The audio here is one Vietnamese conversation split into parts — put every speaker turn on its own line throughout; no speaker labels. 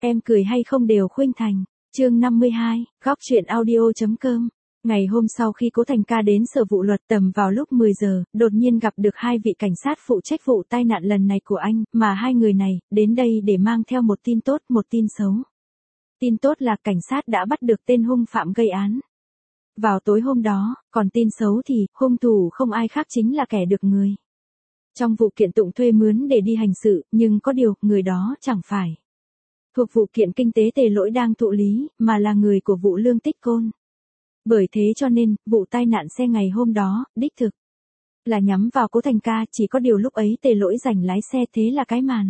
Em cười hay không đều khuynh thành. Chương 52, góc truyện audio.com. Ngày hôm sau khi Cố Thành Ca đến sở vụ luật tầm vào lúc 10 giờ, đột nhiên gặp được hai vị cảnh sát phụ trách vụ tai nạn lần này của anh, mà hai người này, đến đây để mang theo một tin tốt, một tin xấu. Tin tốt là cảnh sát đã bắt được tên hung phạm gây án vào tối hôm đó, còn tin xấu thì, hung thủ không ai khác chính là kẻ được người trong vụ kiện tụng thuê mướn để đi hành sự, nhưng có điều, người đó chẳng phải thuộc vụ kiện kinh tế Tề Lỗi đang thụ lý, mà là người của vụ Lương Tích Côn. Bởi thế cho nên, vụ tai nạn xe ngày hôm đó, đích thực là nhắm vào Cố Thành Ca, chỉ có điều lúc ấy Tề Lỗi giành lái xe, thế là cái màn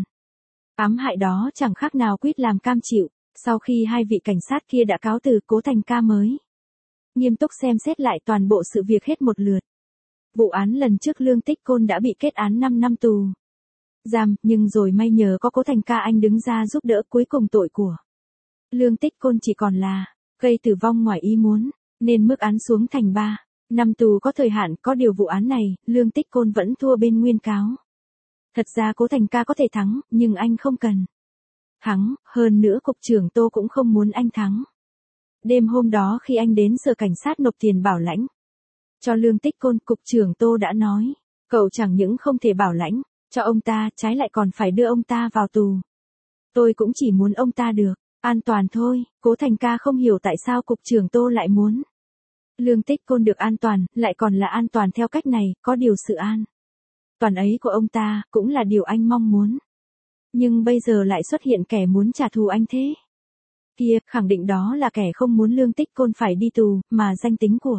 ám hại đó chẳng khác nào quýt làm cam chịu. Sau khi hai vị cảnh sát kia đã cáo từ, Cố Thành Ca mới nghiêm túc xem xét lại toàn bộ sự việc hết một lượt. Vụ án lần trước Lương Tích Côn đã bị kết án 5 năm tù giam, nhưng rồi may nhờ có Cố Thành Ca anh đứng ra giúp đỡ, cuối cùng tội của Lương Tích Côn chỉ còn là gây tử vong ngoài ý muốn, nên mức án xuống thành 3 năm tù có thời hạn. Có điều vụ án này, Lương Tích Côn vẫn thua bên nguyên cáo. Thật ra Cố Thành Ca có thể thắng, nhưng anh không cần thắng, hơn nữa cục trưởng Tô cũng không muốn anh thắng. Đêm hôm đó khi anh đến sở cảnh sát nộp tiền bảo lãnh cho Lương Tích Côn, cục trưởng Tô đã nói, cậu chẳng những không thể bảo lãnh cho ông ta, trái lại còn phải đưa ông ta vào tù. Tôi cũng chỉ muốn ông ta được an toàn thôi. Cố Thành Ca không hiểu tại sao cục trưởng Tô lại muốn Lương Tích Côn được an toàn, lại còn là an toàn theo cách này, có điều sự an toàn ấy của ông ta cũng là điều anh mong muốn. Nhưng bây giờ lại xuất hiện kẻ muốn trả thù anh thế kia, khẳng định đó là kẻ không muốn Lương Tích Côn phải đi tù, mà danh tính của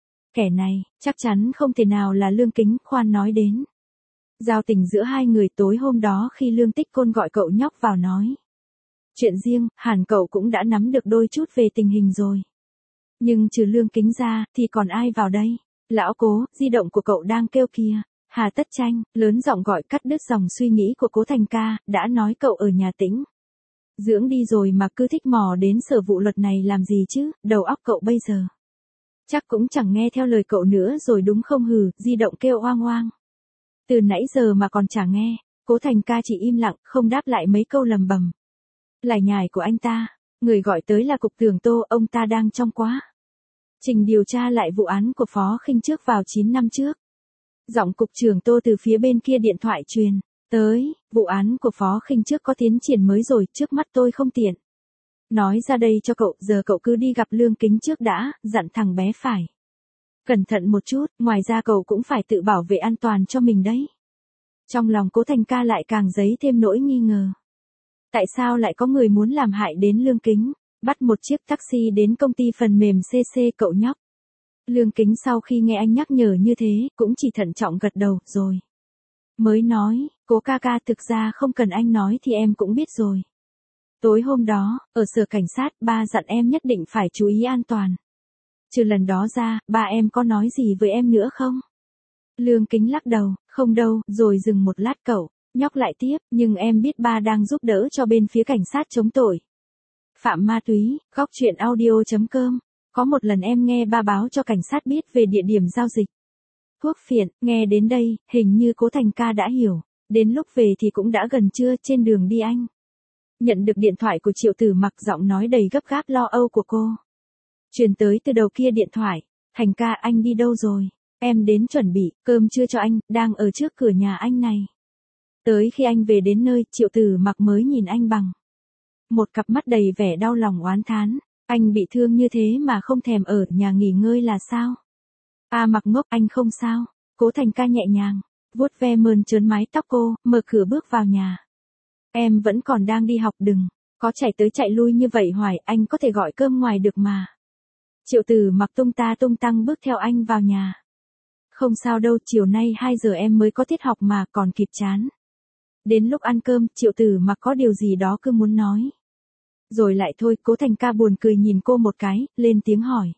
kẻ này chắc chắn không thể nào là Lương Kính. Khoan nói đến giao tình giữa hai người tối hôm đó khi Lương Tích Côn gọi cậu nhóc vào nói chuyện riêng, hẳn cậu cũng đã nắm được đôi chút về tình hình rồi. Nhưng trừ Lương Kính ra, thì còn ai vào đây? Lão Cố, di động của cậu đang kêu kìa. Hà Tất Tranh, lớn giọng gọi cắt đứt dòng suy nghĩ của Cố Thành Ca, đã nói cậu ở nhà tĩnh dưỡng đi rồi mà cứ thích mò đến sở vụ luật này làm gì chứ, đầu óc cậu bây giờ chắc cũng chẳng nghe theo lời cậu nữa rồi đúng không? Hừ, di động kêu oang oang từ nãy giờ mà còn chả nghe. Cố Thành Ca chỉ im lặng, không đáp lại mấy câu lầm bầm lải nhải của anh ta. Người gọi tới là cục trưởng Tô, ông ta đang trong quá trình điều tra lại vụ án của Phó Khinh trước vào 9 năm trước. Giọng cục trưởng Tô từ phía bên kia điện thoại truyền tới, vụ án của Phó Khinh trước có tiến triển mới rồi, trước mắt tôi không tiện nói ra đây cho cậu, giờ cậu cứ đi gặp Lương Kính trước đã, dặn thằng bé phải cẩn thận một chút, ngoài ra cậu cũng phải tự bảo vệ an toàn cho mình đấy. Trong lòng Cố Thành Ca lại càng dấy thêm nỗi nghi ngờ. Tại sao lại có người muốn làm hại đến Lương Kính? Bắt một chiếc taxi đến công ty phần mềm CC cậu nhóc. Lương Kính sau khi nghe anh nhắc nhở như thế, cũng chỉ thận trọng gật đầu, rồi mới nói, Cố ca ca, thực ra không cần anh nói thì em cũng biết rồi. Tối hôm đó, ở sở cảnh sát, ba dặn em nhất định phải chú ý an toàn. Trừ lần đó ra, ba em có nói gì với em nữa không? Lương Kính lắc đầu, không đâu, rồi dừng một lát cậu nhóc lại tiếp, nhưng em biết ba đang giúp đỡ cho bên phía cảnh sát chống tội phạm ma túy. Góc truyện audio.com. Có một lần em nghe ba báo cho cảnh sát biết về địa điểm giao dịch thuốc phiện. Nghe đến đây, hình như Cố Thành Ca đã hiểu. Đến lúc về thì cũng đã gần trưa, trên đường đi anh nhận được điện thoại của Triệu Tử Mặc, giọng nói đầy gấp gáp lo âu của cô truyền tới từ đầu kia điện thoại. Thành ca, anh đi đâu rồi? Em đến chuẩn bị cơm trưa cho anh, đang ở trước cửa nhà anh này. Tới khi anh về đến nơi, Triệu Tử Mặc mới nhìn anh bằng một cặp mắt đầy vẻ đau lòng oán thán. Anh bị thương như thế mà không thèm ở nhà nghỉ ngơi là sao? À Mặc ngốc, anh không sao. Cố Thành Ca nhẹ nhàng vuốt ve mơn trớn mái tóc cô, mở cửa bước vào nhà. Em vẫn còn đang đi học, đừng có chạy tới chạy lui như vậy hoài, anh có thể gọi cơm ngoài được mà. Triệu Tử Mặc tung ta tung tăng bước theo anh vào nhà. Không sao đâu, chiều nay 2 giờ em mới có tiết học mà, còn kịp chán. Đến lúc ăn cơm, Triệu Tử Mặc có điều gì đó cứ muốn nói rồi lại thôi. Cố Thành Ca buồn cười nhìn cô một cái, lên tiếng hỏi.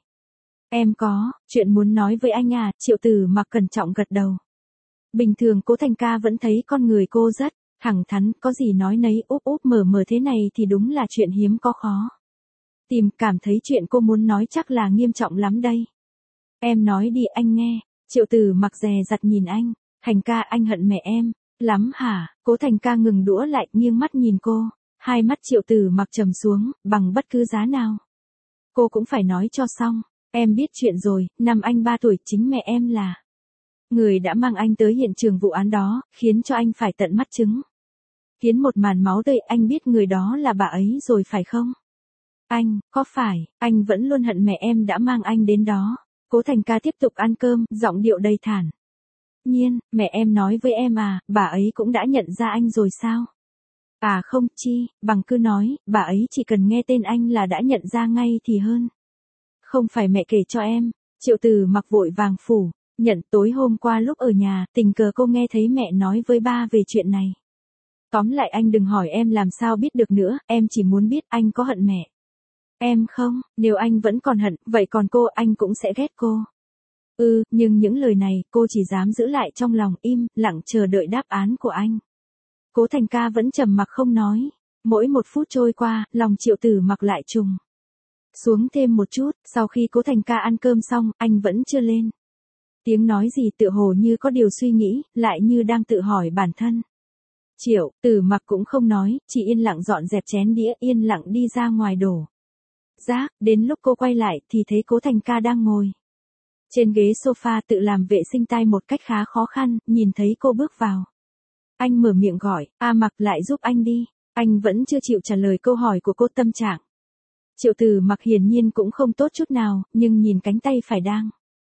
Em có chuyện muốn nói với anh à? Triệu Tử Mặc cẩn trọng gật đầu. Bình thường Cố Thành Ca vẫn thấy con người cô rất thẳng thắn, có gì nói nấy, úp úp mở mở thế này thì đúng là chuyện hiếm có khó tìm. Cảm thấy chuyện cô muốn nói chắc là nghiêm trọng lắm đây. Em nói đi, anh nghe. Triệu Tử Mặc dè dặt nhìn anh. Thành ca, anh hận mẹ em lắm hả? Cố Thành Ca ngừng đũa lại, nghiêng mắt nhìn cô. Hai mắt Triệu Tử Mặc trầm xuống, bằng bất cứ giá nào. Cô cũng phải nói cho xong. Em biết chuyện rồi, năm anh 3 tuổi chính mẹ em là người đã mang anh tới hiện trường vụ án đó, khiến cho anh phải tận mắt chứng kiến một màn máu tươi. Anh biết người đó là bà ấy rồi phải không? Anh, có phải, anh vẫn luôn hận mẹ em đã mang anh đến đó? Cố Thành Ca tiếp tục ăn cơm, giọng điệu đầy thản nhiên. Mẹ em nói với em à, bà ấy cũng đã nhận ra anh rồi sao? À không, chi, bằng cứ nói, bà ấy chỉ cần nghe tên anh là đã nhận ra ngay thì hơn. Không phải mẹ kể cho em. Triệu Tử Mặc vội vàng phủ nhận. Tối hôm qua lúc ở nhà, tình cờ cô nghe thấy mẹ nói với ba về chuyện này. Tóm lại anh đừng hỏi em làm sao biết được nữa, em chỉ muốn biết anh có hận mẹ em không? Nếu anh vẫn còn hận, vậy còn cô, anh cũng sẽ ghét cô. Nhưng những lời này, cô chỉ dám giữ lại trong lòng, im lặng chờ đợi đáp án của anh. Cố Thành Ca vẫn trầm mặc không nói. Mỗi một phút trôi qua, lòng Triệu Tử Mặc lại trùng xuống thêm một chút. Sau khi Cố Thành Ca ăn cơm xong, anh vẫn chưa lên tiếng nói gì, tựa hồ như có điều suy nghĩ, lại như đang tự hỏi bản thân. Triệu Tử Mặc cũng không nói, chỉ yên lặng dọn dẹp chén đĩa, yên lặng đi ra ngoài đổ rác. Đến lúc cô quay lại thì thấy Cố Thành Ca đang ngồi trên ghế sofa tự làm vệ sinh tay một cách khá khó khăn. Nhìn thấy cô bước vào, anh mở miệng gọi, A Mặc, lại giúp anh đi. Anh vẫn chưa chịu trả lời câu hỏi của cô. Tâm trạng Triệu Tử Mặc hiển nhiên cũng không tốt chút nào, nhưng nhìn cánh tay phải đang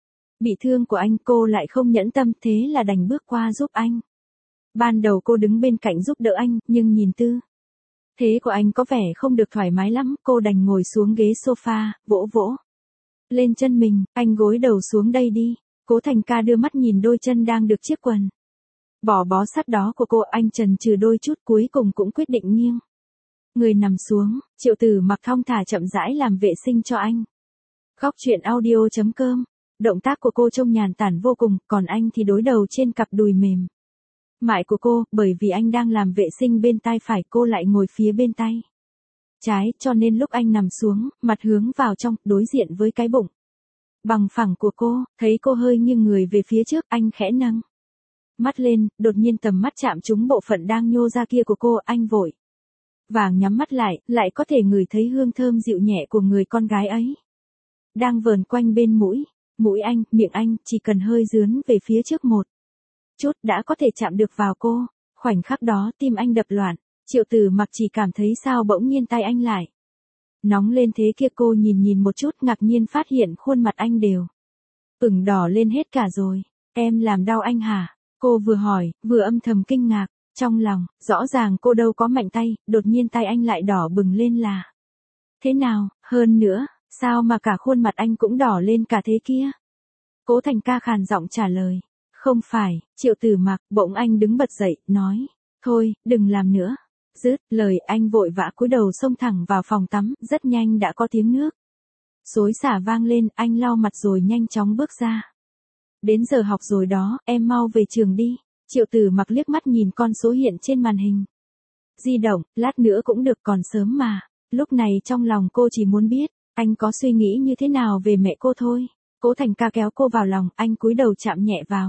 bị thương của anh, cô lại không nhẫn tâm, thế là đành bước qua giúp anh. Ban đầu cô đứng bên cạnh giúp đỡ anh, nhưng nhìn tư thế của anh có vẻ không được thoải mái lắm, cô đành ngồi xuống ghế sofa, vỗ vỗ lên chân mình. Anh gối đầu xuống đây đi. Cố Thành Ca đưa mắt nhìn đôi chân đang được chiếc quần bỏ bó sát đó của cô. Anh chần chừ đôi chút, cuối cùng cũng quyết định nghiêng người nằm xuống. Triệu Tử Mặc thong thả chậm rãi làm vệ sinh cho anh. Góc truyện audio.com. Động tác của cô trông nhàn tản vô cùng, còn anh thì đối đầu trên cặp đùi mềm mại của cô. Bởi vì anh đang làm vệ sinh bên tay phải, cô lại ngồi phía bên tay trái, cho nên lúc anh nằm xuống, mặt hướng vào trong, đối diện với cái bụng bằng phẳng của cô, thấy cô hơi nghiêng người về phía trước, anh khẽ nâng mắt lên, đột nhiên tầm mắt chạm trúng bộ phận đang nhô ra kia của cô. Anh vội vàng nhắm mắt lại có thể ngửi thấy hương thơm dịu nhẹ của người con gái ấy đang vờn quanh bên mũi anh, miệng anh, chỉ cần hơi dướn về phía trước một chút đã có thể chạm được vào cô. Khoảnh khắc đó tim anh đập loạn. Triệu Tử Mặc chỉ cảm thấy sao bỗng nhiên tay anh lại nóng lên thế kia. Cô nhìn một chút, ngạc nhiên phát hiện khuôn mặt anh đều ửng đỏ lên hết cả rồi. Em làm đau anh hả? Cô vừa hỏi, vừa âm thầm kinh ngạc. Trong lòng, rõ ràng cô đâu có mạnh tay, đột nhiên tay anh lại đỏ bừng lên là thế nào? Hơn nữa, sao mà cả khuôn mặt anh cũng đỏ lên cả thế kia? Cố Thành Ca khàn giọng trả lời. Không phải. Triệu Tử Mặc. Bỗng anh đứng bật dậy, nói, thôi, đừng làm nữa. Dứt lời anh vội vã cúi đầu xông thẳng vào phòng tắm. Rất nhanh đã có tiếng nước xối xả vang lên. Anh lau mặt rồi nhanh chóng bước ra. Đến giờ học rồi đó, em mau về trường đi. Triệu Tử Mặc liếc mắt nhìn con số hiện trên màn hình di động. Lát nữa cũng được, còn sớm mà. Lúc này trong lòng cô chỉ muốn biết anh có suy nghĩ như thế nào về mẹ cô thôi. Cố Thành Ca kéo cô vào lòng, anh cúi đầu chạm nhẹ vào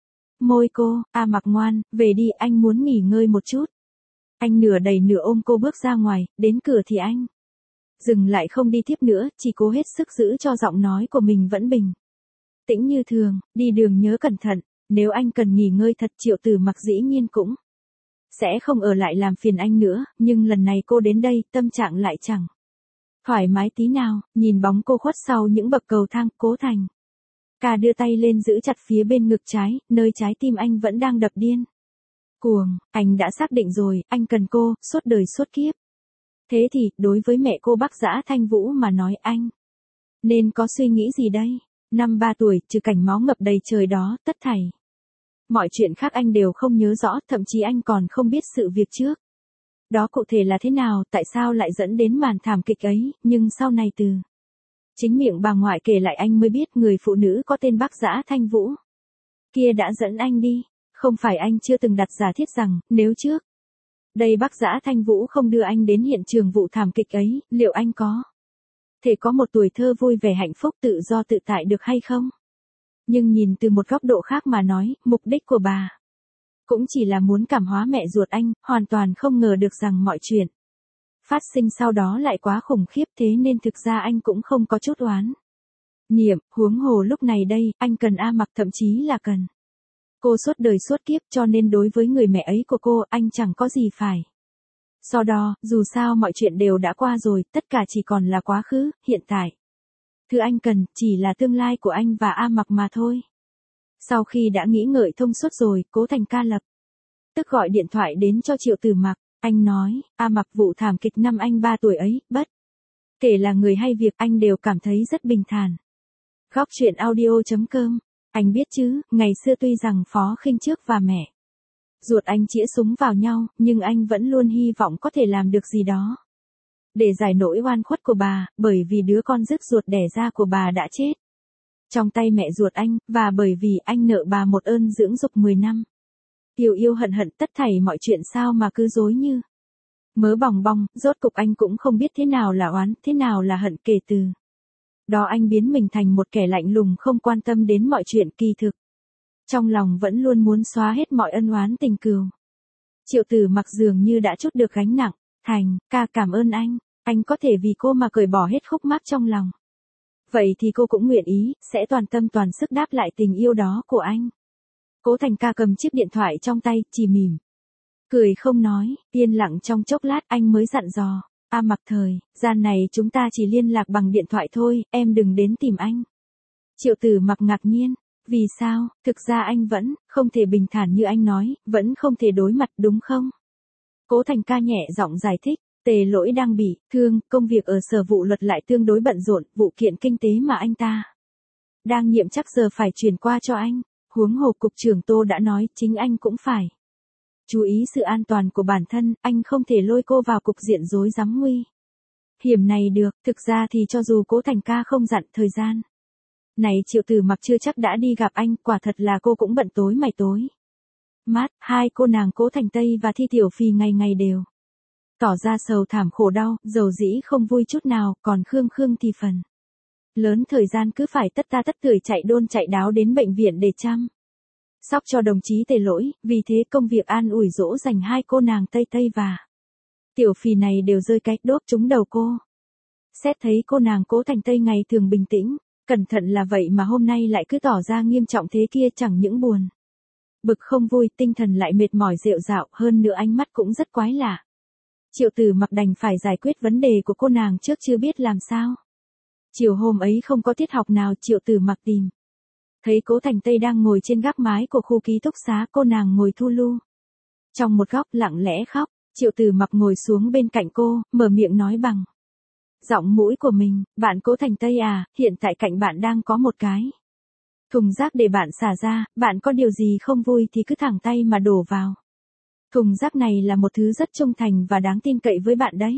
môi cô. A Mặc ngoan, về đi, anh muốn nghỉ ngơi một chút. Anh nửa đẩy nửa ôm cô bước ra ngoài. Đến cửa thì anh dừng lại không đi tiếp nữa, chỉ cố hết sức giữ cho giọng nói của mình vẫn bình tĩnh như thường. Đi đường nhớ cẩn thận. Nếu anh cần nghỉ ngơi thật, Triệu Tử Mặc dĩ nhiên cũng sẽ không ở lại làm phiền anh nữa, nhưng lần này cô đến đây, tâm trạng lại chẳng thoải mái tí nào. Nhìn bóng cô khuất sau những bậc cầu thang, Cố Thành Ca đưa tay lên giữ chặt phía bên ngực trái, nơi trái tim anh vẫn đang đập điên cuồng. Anh đã xác định rồi, anh cần cô, suốt đời suốt kiếp. Thế thì, đối với mẹ cô Bác Dã Thanh Vũ mà nói, anh nên có suy nghĩ gì đây? Năm 3 tuổi, trừ cảnh máu ngập đầy trời đó, tất thảy mọi chuyện khác anh đều không nhớ rõ, thậm chí anh còn không biết sự việc trước đó cụ thể là thế nào, tại sao lại dẫn đến màn thảm kịch ấy. Nhưng sau này từ chính miệng bà ngoại kể lại anh mới biết người phụ nữ có tên Bác Dã Thanh Vũ kia đã dẫn anh đi. Không phải anh chưa từng đặt giả thiết rằng, nếu trước đây Bác Dã Thanh Vũ không đưa anh đến hiện trường vụ thảm kịch ấy, liệu anh có thể có một tuổi thơ vui vẻ hạnh phúc tự do tự tại được hay không? Nhưng nhìn từ một góc độ khác mà nói, mục đích của bà cũng chỉ là muốn cảm hóa mẹ ruột anh, hoàn toàn không ngờ được rằng mọi chuyện phát sinh sau đó lại quá khủng khiếp thế nên thực ra anh cũng không có chút oán niệm, huống hồ lúc này đây, anh cần A Mặc thậm chí là cần cô suốt đời suốt kiếp cho nên đối với người mẹ ấy của cô, anh chẳng có gì phải so đo, dù sao mọi chuyện đều đã qua rồi, tất cả chỉ còn là quá khứ, hiện tại. Thứ anh cần, chỉ là tương lai của anh và A Mặc mà thôi. Sau khi đã nghĩ ngợi thông suốt rồi, Cố Thành ca lập tức gọi điện thoại đến cho Triệu Tử Mặc, anh nói, A Mặc vụ thảm kịch năm anh 3 tuổi ấy, bất kể là người hay việc anh đều cảm thấy rất bình thản. Góc truyện audio.com, anh biết chứ, ngày xưa tuy rằng Phó Khinh Trước và mẹ ruột anh chĩa súng vào nhau, nhưng anh vẫn luôn hy vọng có thể làm được gì đó để giải nỗi oan khuất của bà, bởi vì đứa con rứt ruột đẻ ra của bà đã chết trong tay mẹ ruột anh, và bởi vì anh nợ bà một ơn dưỡng dục 10 năm. Yêu yêu hận hận tất thảy mọi chuyện sao mà cứ dối như mớ bòng bong, rốt cục anh cũng không biết thế nào là oán, thế nào là hận kể từ đó anh biến mình thành một kẻ lạnh lùng không quan tâm đến mọi chuyện kỳ thực. Trong lòng vẫn luôn muốn xóa hết mọi ân oán tình cừu. Triệu Tử Mặc dường như đã trút được gánh nặng, Thành, ca cảm ơn anh có thể vì cô mà cởi bỏ hết khúc mắc trong lòng. Vậy thì cô cũng nguyện ý, sẽ toàn tâm toàn sức đáp lại tình yêu đó của anh. Cố Thành ca cầm chiếc điện thoại trong tay, chỉ mỉm cười không nói, yên lặng trong chốc lát anh mới dặn dò, A Mặc thời gian này chúng ta chỉ liên lạc bằng điện thoại thôi, em đừng đến tìm anh. Triệu Tử Mặc ngạc nhiên, vì sao, thực ra anh vẫn không thể bình thản như anh nói, vẫn không thể đối mặt đúng không? Cố Thành ca nhẹ giọng giải thích, Tề Lỗi đang bị thương, công việc ở Sở Vụ Luật lại tương đối bận rộn, vụ kiện kinh tế mà anh ta đang nhiệm chắc giờ phải chuyển qua cho anh, huống hồ cục trưởng Tô đã nói, chính anh cũng phải chú ý sự an toàn của bản thân, anh không thể lôi cô vào cục diện rối rắm nguy hiểm này được, thực ra thì cho dù Cố Thành ca không dặn thời gian này Triệu Tử Mặc chưa chắc đã đi gặp anh, quả thật là cô cũng bận tối mày tối mát, hai cô nàng Cố Thành Tây và Thi Tiểu Phì ngày ngày đều tỏ ra sầu thảm khổ đau, dầu dĩ không vui chút nào, còn Khương Khương thì phần lớn thời gian cứ phải tất ta tất tưởi chạy đôn chạy đáo đến bệnh viện để chăm sóc cho đồng chí Tề Lỗi, vì thế công việc an ủi dỗ dành hai cô nàng Tây Tây và Tiểu Phì này đều rơi cái đốt trúng đầu cô. Xét thấy cô nàng Cố Thành Tây ngày thường bình tĩnh, cẩn thận là vậy mà hôm nay lại cứ tỏ ra nghiêm trọng thế kia, chẳng những buồn bực không vui, tinh thần lại mệt mỏi rệu rạo, hơn nữa ánh mắt cũng rất quái lạ. Triệu Tử Mặc đành phải giải quyết vấn đề của cô nàng trước chưa biết làm sao. Chiều hôm ấy không có tiết học nào, Triệu Tử Mặc tìm thấy Cố Thành Tây đang ngồi trên gác mái của khu ký túc xá, cô nàng ngồi thu lu trong một góc lặng lẽ khóc. Triệu Tử Mặc ngồi xuống bên cạnh cô, mở miệng nói bằng giọng mũi của mình, bạn Cố Thành Tây à, hiện tại cạnh bạn đang có một cái thùng rác để bạn xả ra, bạn có điều gì không vui thì cứ thẳng tay mà đổ vào. Thùng rác này là một thứ rất trung thành và đáng tin cậy với bạn đấy.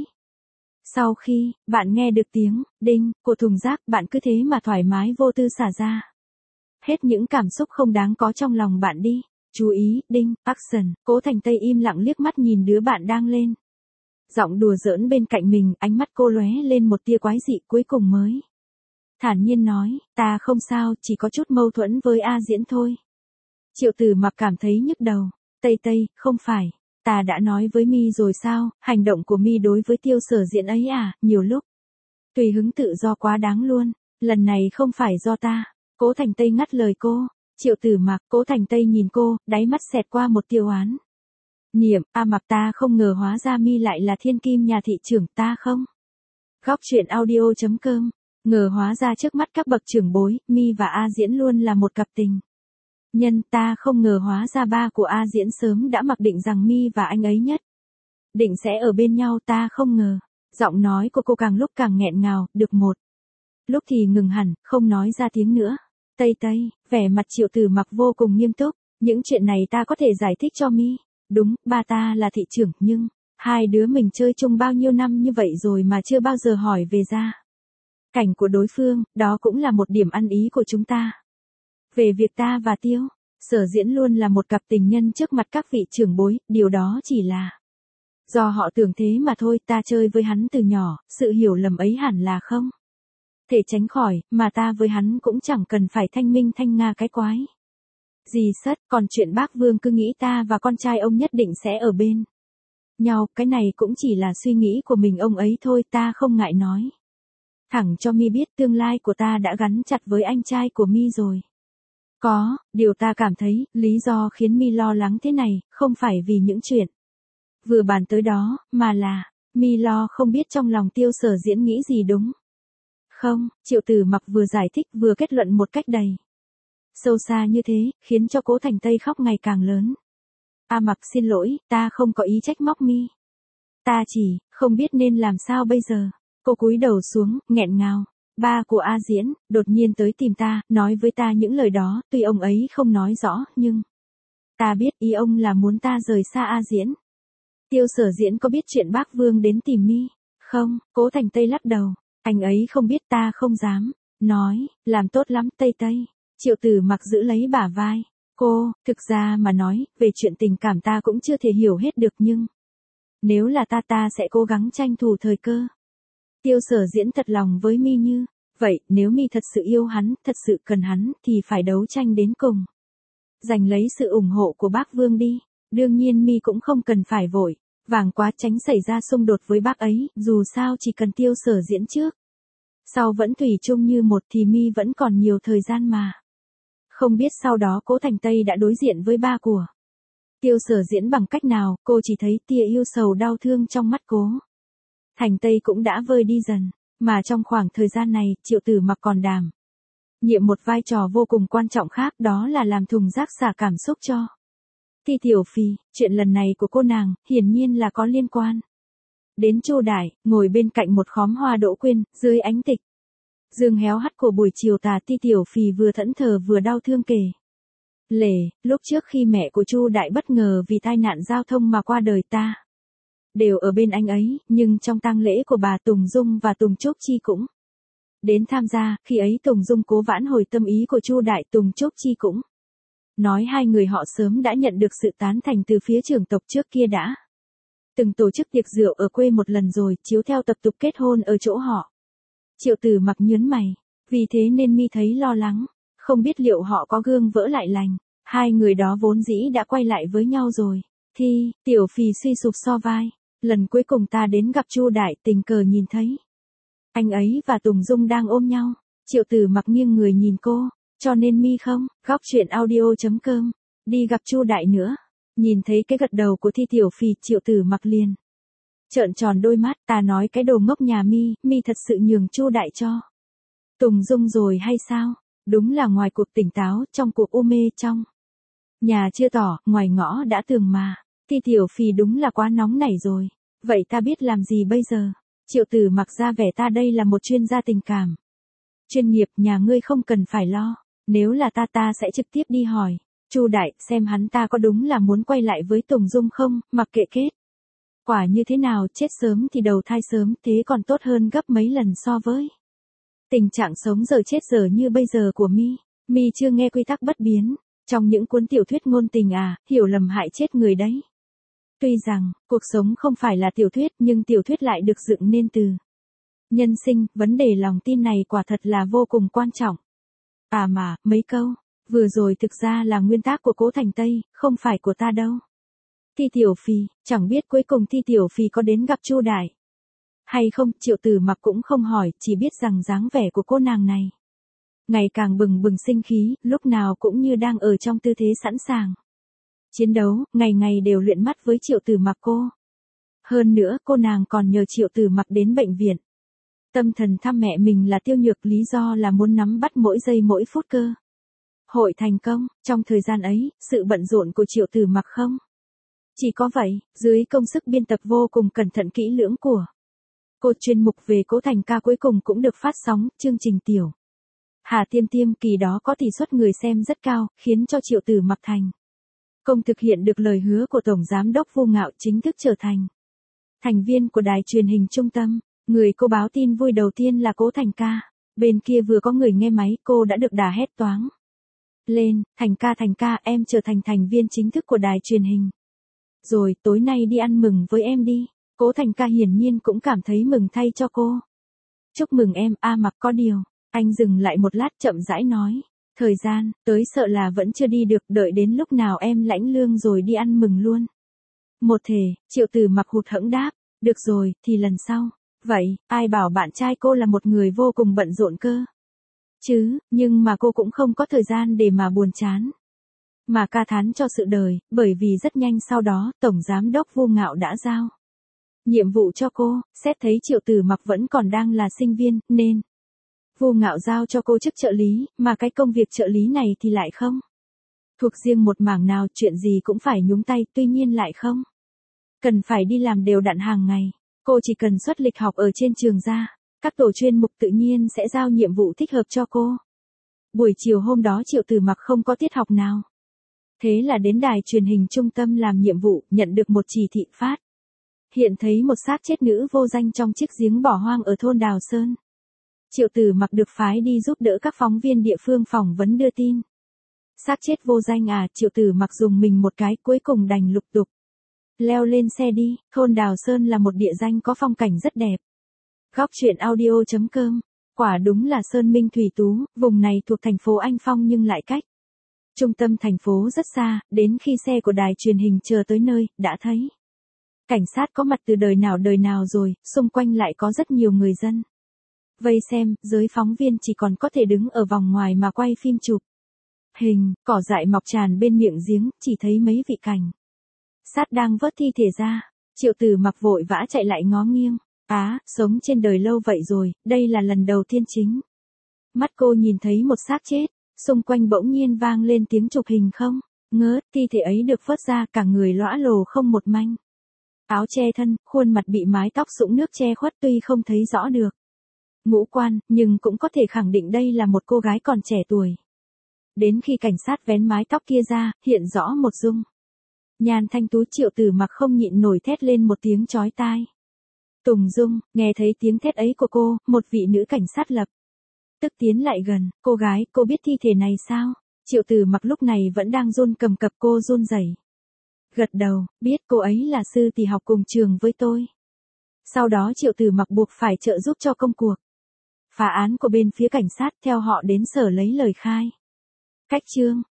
Sau khi bạn nghe được tiếng đinh của thùng rác, bạn cứ thế mà thoải mái vô tư xả ra hết những cảm xúc không đáng có trong lòng bạn đi. Chú ý, đinh, action. Cố Thành Tây im lặng liếc mắt nhìn đứa bạn đang lên giọng đùa giỡn bên cạnh mình, ánh mắt cô lóe lên một tia quái dị, cuối cùng mới thản nhiên nói, ta không sao, chỉ có chút mâu thuẫn với A Diễn thôi. Triệu Tử Mặc cảm thấy nhức đầu. Tây Tây, không phải, ta đã nói với mi rồi sao, hành động của mi đối với Tiêu Sở Diễn ấy à, nhiều lúc tùy hứng tự do quá đáng luôn, lần này không phải do ta. Cố Thành Tây ngắt lời cô. Triệu Tử Mặc, Cố Thành Tây nhìn cô, đáy mắt xẹt qua một tia oán niệm, A Mặc, ta không ngờ hóa ra mi lại là thiên kim nhà thị trưởng, ta không. Góc truyện audio.com, ngờ hóa ra trước mắt các bậc trưởng bối, mi và A Diễn luôn là một cặp tình nhân, ta không ngờ hóa ra ba của A Diễn sớm đã mặc định rằng mi và anh ấy nhất định sẽ ở bên nhau, ta không ngờ. Giọng nói của cô càng lúc càng nghẹn ngào, được một lúc thì ngừng hẳn, không nói ra tiếng nữa. Tây Tây, vẻ mặt Triệu Tử Mặc vô cùng nghiêm túc, những chuyện này ta có thể giải thích cho mi. Đúng, ba ta là thị trưởng, nhưng hai đứa mình chơi chung bao nhiêu năm như vậy rồi mà chưa bao giờ hỏi về gia cảnh của đối phương, đó cũng là một điểm ăn ý của chúng ta. Về việc ta và Tiêu Sở Diễn luôn là một cặp tình nhân trước mặt các vị trưởng bối, điều đó chỉ là do họ tưởng thế mà thôi, ta chơi với hắn từ nhỏ, sự hiểu lầm ấy hẳn là không thể tránh khỏi, mà ta với hắn cũng chẳng cần phải thanh minh thanh nga cái quái gì sất, còn chuyện bác Vương cứ nghĩ ta và con trai ông nhất định sẽ ở bên nhau, cái này cũng chỉ là suy nghĩ của mình ông ấy thôi, ta không ngại nói. Thẳng cho mi biết tương lai của ta đã gắn chặt với anh trai của mi rồi. Có, điều ta cảm thấy, lý do khiến mi lo lắng thế này, không phải vì những chuyện vừa bàn tới đó, mà là, mi lo không biết trong lòng Tiêu Sở Diễn nghĩ gì đúng. Không, Triệu Tử Mặc vừa giải thích vừa kết luận một cách đầy sâu xa như thế, khiến cho Cố Thành Tây khóc ngày càng lớn. A Mặc xin lỗi, ta không có ý trách móc mi. Ta chỉ, không biết nên làm sao bây giờ. Cô cúi đầu xuống, nghẹn ngào. Ba của A Diễn, đột nhiên tới tìm ta, nói với ta những lời đó, tuy ông ấy không nói rõ, nhưng ta biết ý ông là muốn ta rời xa A Diễn. Tiêu Sở Diễn có biết chuyện bác Vương đến tìm mi? Không, Cố Thành Tây lắc đầu. Anh ấy không biết, ta không dám. Nói, làm tốt lắm Tây Tây. Triệu Tử Mặc giữ lấy bả vai. Cô, thực ra mà nói, về chuyện tình cảm ta cũng chưa thể hiểu hết được nhưng nếu là ta sẽ cố gắng tranh thủ thời cơ. Tiêu Sở Diễn thật lòng với mi như vậy, nếu mi thật sự yêu hắn, thật sự cần hắn, thì phải đấu tranh đến cùng. Giành lấy sự ủng hộ của bác Vương đi. Đương nhiên mi cũng không cần phải vội vàng quá tránh xảy ra xung đột với bác ấy, dù sao chỉ cần Tiêu Sở Diễn trước sau vẫn thủy chung như một thì mi vẫn còn nhiều thời gian mà. Không biết sau đó Cố Thành Tây đã đối diện với ba của Tiêu Sở Diễn bằng cách nào, cô chỉ thấy tia yêu sầu đau thương trong mắt Cố Thành Tây cũng đã vơi đi dần, mà trong khoảng thời gian này, Triệu Tử Mặc còn đảm nhiệm một vai trò vô cùng quan trọng khác, đó là làm thùng rác xả cảm xúc cho Ti Tiểu Phì. Chuyện lần này của cô nàng, hiển nhiên là có liên quan đến Chu Đại, ngồi bên cạnh một khóm hoa đỗ quyên, dưới ánh tịch dương héo hắt của buổi chiều tà, Ti Tiểu Phì vừa thẫn thờ vừa đau thương kể lể, lúc trước khi mẹ của Chu Đại bất ngờ vì tai nạn giao thông mà qua đời, ta đều ở bên anh ấy, nhưng trong tang lễ của bà Tùng Dung và Tùng Trúc Chi cũng đến tham gia, khi ấy Tùng Dung cố vãn hồi tâm ý của Chu Đại, Tùng Trúc Chi cũng nói hai người họ sớm đã nhận được sự tán thành từ phía trưởng tộc, trước kia đã từng tổ chức tiệc rượu ở quê một lần rồi, chiếu theo tập tục kết hôn ở chỗ họ. Triệu Tử Mặc nhớn mày, vì thế nên mi thấy lo lắng, không biết liệu họ có gương vỡ lại lành. Hai người đó vốn dĩ đã quay lại với nhau rồi. Thì, Tiểu Phì suy sụp so vai. Lần cuối cùng ta đến gặp Chu Đại, tình cờ nhìn thấy anh ấy và Tùng Dung đang ôm nhau. Triệu Tử Mặc nghiêng người nhìn cô, cho nên mi không, góc chuyện audio.com, đi gặp Chu Đại nữa. Nhìn thấy cái gật đầu của Thi Tiểu Phì, Triệu Tử Mặc liền trợn tròn đôi mắt, ta nói cái đồ ngốc nhà mi thật sự nhường Chu Đại cho Tùng Dung rồi hay sao? Đúng là ngoài cuộc tỉnh táo, trong cuộc u mê, trong nhà chưa tỏ, ngoài ngõ đã tường mà. Thi Tiểu Phì đúng là quá nóng nảy rồi. Vậy ta biết làm gì bây giờ? Triệu Tử Mặc ra vẻ ta đây là một chuyên gia tình cảm chuyên nghiệp, nhà ngươi không cần phải lo. Nếu là ta sẽ trực tiếp đi hỏi Chu Đại, xem hắn ta có đúng là muốn quay lại với Tùng Dung không, mặc kệ kết quả như thế nào, chết sớm thì đầu thai sớm, thế còn tốt hơn gấp mấy lần so với tình trạng sống giờ chết giờ như bây giờ của mi chưa nghe quy tắc bất biến trong những cuốn tiểu thuyết ngôn tình à, hiểu lầm hại chết người đấy. Tuy rằng, cuộc sống không phải là tiểu thuyết, nhưng tiểu thuyết lại được dựng nên từ nhân sinh, vấn đề lòng tin này quả thật là vô cùng quan trọng. À mà, mấy câu vừa rồi thực ra là nguyên tác của Cố Thành Tây, không phải của ta đâu. Thi Tiểu Phì, chẳng biết cuối cùng Thi Tiểu Phì có đến gặp Chu Đại hay không. Triệu Tử Mặc cũng không hỏi, chỉ biết rằng dáng vẻ của cô nàng này ngày càng bừng bừng sinh khí, lúc nào cũng như đang ở trong tư thế sẵn sàng chiến đấu, ngày ngày đều luyện mắt với Triệu Tử Mặc cô. Hơn nữa, cô nàng còn nhờ Triệu Tử Mặc đến bệnh viện tâm thần thăm mẹ mình là Tiêu Nhược, lý do là muốn nắm bắt mỗi giây mỗi phút cơ hội thành công. Trong thời gian ấy, sự bận rộn của Triệu Tử Mặc không chỉ có vậy, dưới công sức biên tập vô cùng cẩn thận kỹ lưỡng của cô, chuyên mục về Cố Thành Ca cuối cùng cũng được phát sóng. Chương trình Tiểu Hà Tiêm Tiêm kỳ đó có tỷ suất người xem rất cao, khiến cho Triệu Tử Mặc thành công thực hiện được lời hứa của Tổng Giám đốc Vu Ngạo, chính thức trở thành thành viên của đài truyền hình trung tâm. Người cô báo tin vui đầu tiên là Cố Thành Ca. Bên kia vừa có người nghe máy, cô đã được đà hét toáng lên, Thành ca, em trở thành thành viên chính thức của đài truyền hình rồi, tối nay đi ăn mừng với em đi. Cố Thành Ca hiển nhiên cũng cảm thấy mừng thay cho cô. Chúc mừng em. A Mặc, có điều anh dừng lại một lát, chậm rãi nói, thời gian tới sợ là vẫn chưa đi được, đợi đến lúc nào em lãnh lương rồi đi ăn mừng luôn. Một thể, Triệu Tử Mặc hụt hẫng đáp, được rồi, thì lần sau. Vậy, ai bảo bạn trai cô là một người vô cùng bận rộn cơ? Chứ, nhưng mà cô cũng không có thời gian để mà buồn chán. Mà ca thán cho sự đời, bởi vì rất nhanh sau đó, Tổng Giám đốc Vu Ngạo đã giao nhiệm vụ cho cô, xét thấy Triệu Tử Mặc vẫn còn đang là sinh viên, nên Vu Ngạo giao cho cô chức trợ lý, mà cái công việc trợ lý này thì lại không thuộc riêng một mảng nào, chuyện gì cũng phải nhúng tay, tuy nhiên lại không cần phải đi làm đều đặn hàng ngày. Cô chỉ cần xuất lịch học ở trên trường ra, các tổ chuyên mục tự nhiên sẽ giao nhiệm vụ thích hợp cho cô. Buổi chiều hôm đó Triệu Tử Mặc không có tiết học nào. Thế là đến đài truyền hình trung tâm làm nhiệm vụ, nhận được một chỉ thị phát. Hiện thấy một xác chết nữ vô danh trong chiếc giếng bỏ hoang ở thôn Đào Sơn. Triệu Tử Mặc được phái đi giúp đỡ các phóng viên địa phương phỏng vấn đưa tin. Xác chết vô danh à, Triệu Tử Mặc dùng mình một cái, cuối cùng đành lục tục leo lên xe đi. Thôn Đào Sơn là một địa danh có phong cảnh rất đẹp. Góc truyện audio.com. Quả đúng là Sơn Minh Thủy Tú, vùng này thuộc thành phố Anh Phong nhưng lại cách trung tâm thành phố rất xa, đến khi xe của đài truyền hình chờ tới nơi, đã thấy cảnh sát có mặt từ đời nào rồi, xung quanh lại có rất nhiều người dân vây xem, giới phóng viên chỉ còn có thể đứng ở vòng ngoài mà quay phim chụp hình. Cỏ dại mọc tràn bên miệng giếng, chỉ thấy mấy vị cảnh sát đang vớt thi thể ra. Triệu Tử Mặc vội vã chạy lại ngó nghiêng. Á, sống trên đời lâu vậy rồi, đây là lần đầu tiên chính mắt cô nhìn thấy một xác chết. Xung quanh bỗng nhiên vang lên tiếng chụp hình không ngớt, thi thể ấy được vớt ra, cả người lõa lồ không một manh áo che thân, khuôn mặt bị mái tóc sũng nước che khuất, tuy không thấy rõ được ngũ quan, nhưng cũng có thể khẳng định đây là một cô gái còn trẻ tuổi. Đến khi cảnh sát vén mái tóc kia ra, hiện rõ một dung nhan thanh tú. Triệu Tử Mặc không nhịn nổi thét lên một tiếng chói tai. Tùng Dung, nghe thấy tiếng thét ấy của cô, một vị nữ cảnh sát lập tức tiến lại gần. Cô gái, cô biết thi thể này sao? Triệu Tử Mặc lúc này vẫn đang run cầm cập, cô run rẩy gật đầu, biết, cô ấy là sư tỷ học cùng trường với tôi. Sau đó Triệu Tử Mặc buộc phải trợ giúp cho công cuộc phá án của bên phía cảnh sát, theo họ đến sở lấy lời khai. Cách chương